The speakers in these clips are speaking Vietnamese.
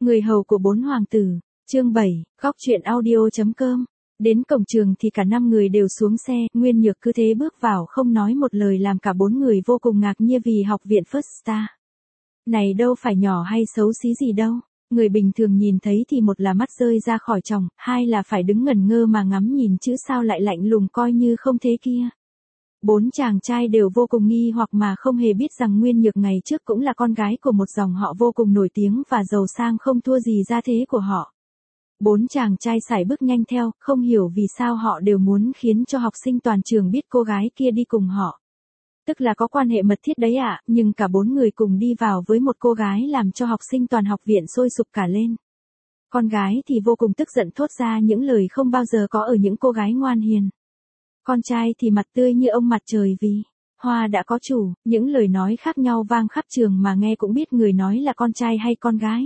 Người hầu của 4 hoàng tử, chương 7, góc truyện audio.com. Đến cổng trường thì cả 5 người đều xuống xe, Nguyên Nhược cứ thế bước vào không nói một lời làm cả 4 người vô cùng ngạc nhiên vì học viện First Star. Này đâu phải nhỏ hay xấu xí gì đâu, người bình thường nhìn thấy thì một là mắt rơi ra khỏi tròng, hai là phải đứng ngẩn ngơ mà ngắm nhìn chứ sao lại lạnh lùng coi như không thế kia. 4 chàng trai đều vô cùng nghi hoặc mà không hề biết rằng Nguyên Nhược ngày trước cũng là con gái của một dòng họ vô cùng nổi tiếng và giàu sang không thua gì gia thế của họ. 4 chàng trai sải bước nhanh theo, không hiểu vì sao họ đều muốn khiến cho học sinh toàn trường biết cô gái kia đi cùng họ. Tức là có quan hệ mật thiết đấy ạ, nhưng cả 4 người cùng đi vào với một cô gái làm cho học sinh toàn học viện sôi sục cả lên. Con gái thì vô cùng tức giận thốt ra những lời không bao giờ có ở những cô gái ngoan hiền. Con trai thì mặt tươi như ông mặt trời vì hoa đã có chủ, những lời nói khác nhau vang khắp trường mà nghe cũng biết người nói là con trai hay con gái.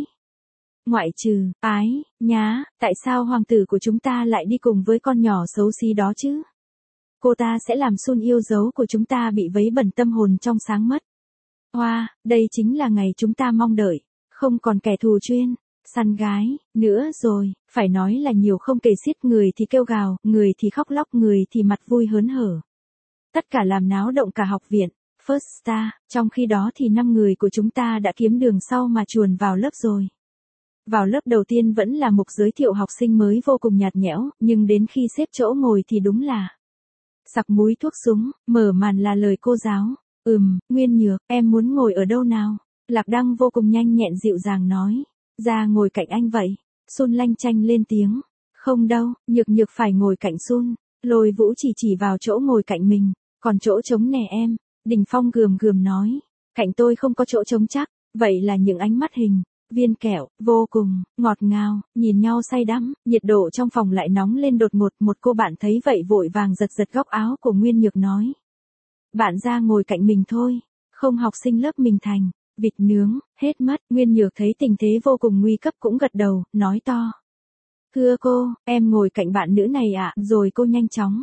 Ngoại trừ, ái, nhá, tại sao hoàng tử của chúng ta lại đi cùng với con nhỏ xấu xí đó chứ? Cô ta sẽ làm Sun yêu dấu của chúng ta bị vấy bẩn tâm hồn trong sáng mất. Hoa, đây chính là ngày chúng ta mong đợi, không còn kẻ thù chuyên săn gái nữa rồi, phải nói là nhiều không kể xiết, người thì kêu gào, người thì khóc lóc, người thì mặt vui hớn hở. Tất cả làm náo động cả học viện First Star, trong khi đó thì 5 người của chúng ta đã kiếm đường sau mà chuồn vào lớp rồi. Vào lớp đầu tiên vẫn là mục giới thiệu học sinh mới vô cùng nhạt nhẽo, nhưng đến khi xếp chỗ ngồi thì đúng là sặc múi thuốc súng, mở màn là lời cô giáo. Nguyên Nhược, em muốn ngồi ở đâu nào? Lạc Đăng vô cùng nhanh nhẹn dịu dàng nói. Ra ngồi cạnh anh vậy. Sun lanh chanh lên tiếng. Không đâu, Nhược Nhược phải ngồi cạnh Sun. Lôi Vũ chỉ vào chỗ ngồi cạnh mình. Còn chỗ trống nè em. Đình Phong gườm gườm nói. Cạnh tôi không có chỗ trống chắc. Vậy là những ánh mắt hình viên kẹo, vô cùng ngọt ngào, nhìn nhau say đắm, nhiệt độ trong phòng lại nóng lên đột ngột. Một cô bạn thấy vậy vội vàng giật giật góc áo của Nguyên Nhược nói. Bạn ra ngồi cạnh mình thôi, không học sinh lớp mình thành vịt nướng, hết mất. Nguyên Nhược thấy tình thế vô cùng nguy cấp cũng gật đầu, nói to. Thưa cô, em ngồi cạnh bạn nữ này ạ, rồi cô nhanh chóng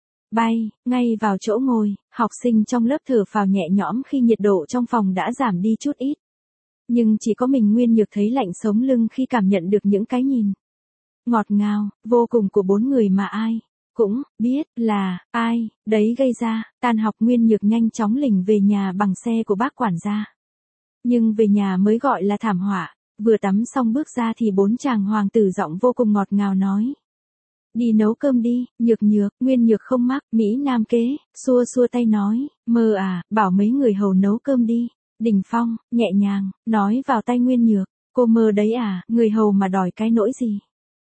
bay ngay vào chỗ ngồi. Học sinh trong lớp thở phào nhẹ nhõm khi nhiệt độ trong phòng đã giảm đi chút ít. Nhưng chỉ có mình Nguyên Nhược thấy lạnh sống lưng khi cảm nhận được những cái nhìn ngọt ngào, vô cùng của 4 người mà ai cũng biết là ai đấy gây ra. Tan học Nguyên Nhược nhanh chóng lỉnh về nhà bằng xe của bác quản gia. Nhưng về nhà mới gọi là thảm họa, vừa tắm xong bước ra thì 4 chàng hoàng tử giọng vô cùng ngọt ngào nói. Đi nấu cơm đi, Nhược Nhược. Nguyên Nhược không mắc, Mỹ Nam kế, xua xua tay nói, mơ à, bảo mấy người hầu nấu cơm đi. Đình Phong, nhẹ nhàng, nói vào tai Nguyên Nhược, cô mơ đấy à, người hầu mà đòi cái nỗi gì?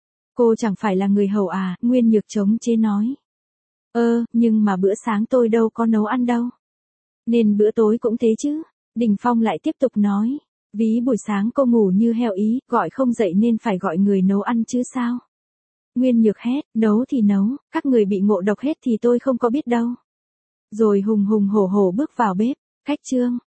Cô chẳng phải là người hầu à, Nguyên Nhược chống chế nói. Nhưng mà bữa sáng tôi đâu có nấu ăn đâu. Nên bữa tối cũng thế chứ. Đình Phong lại tiếp tục nói, ví buổi sáng cô ngủ như heo ý, gọi không dậy nên phải gọi người nấu ăn chứ sao? Nguyên Nhược hét, nấu thì nấu, các người bị ngộ độc hết thì tôi không có biết đâu. Rồi hùng hùng hổ hổ bước vào bếp, khách Trương.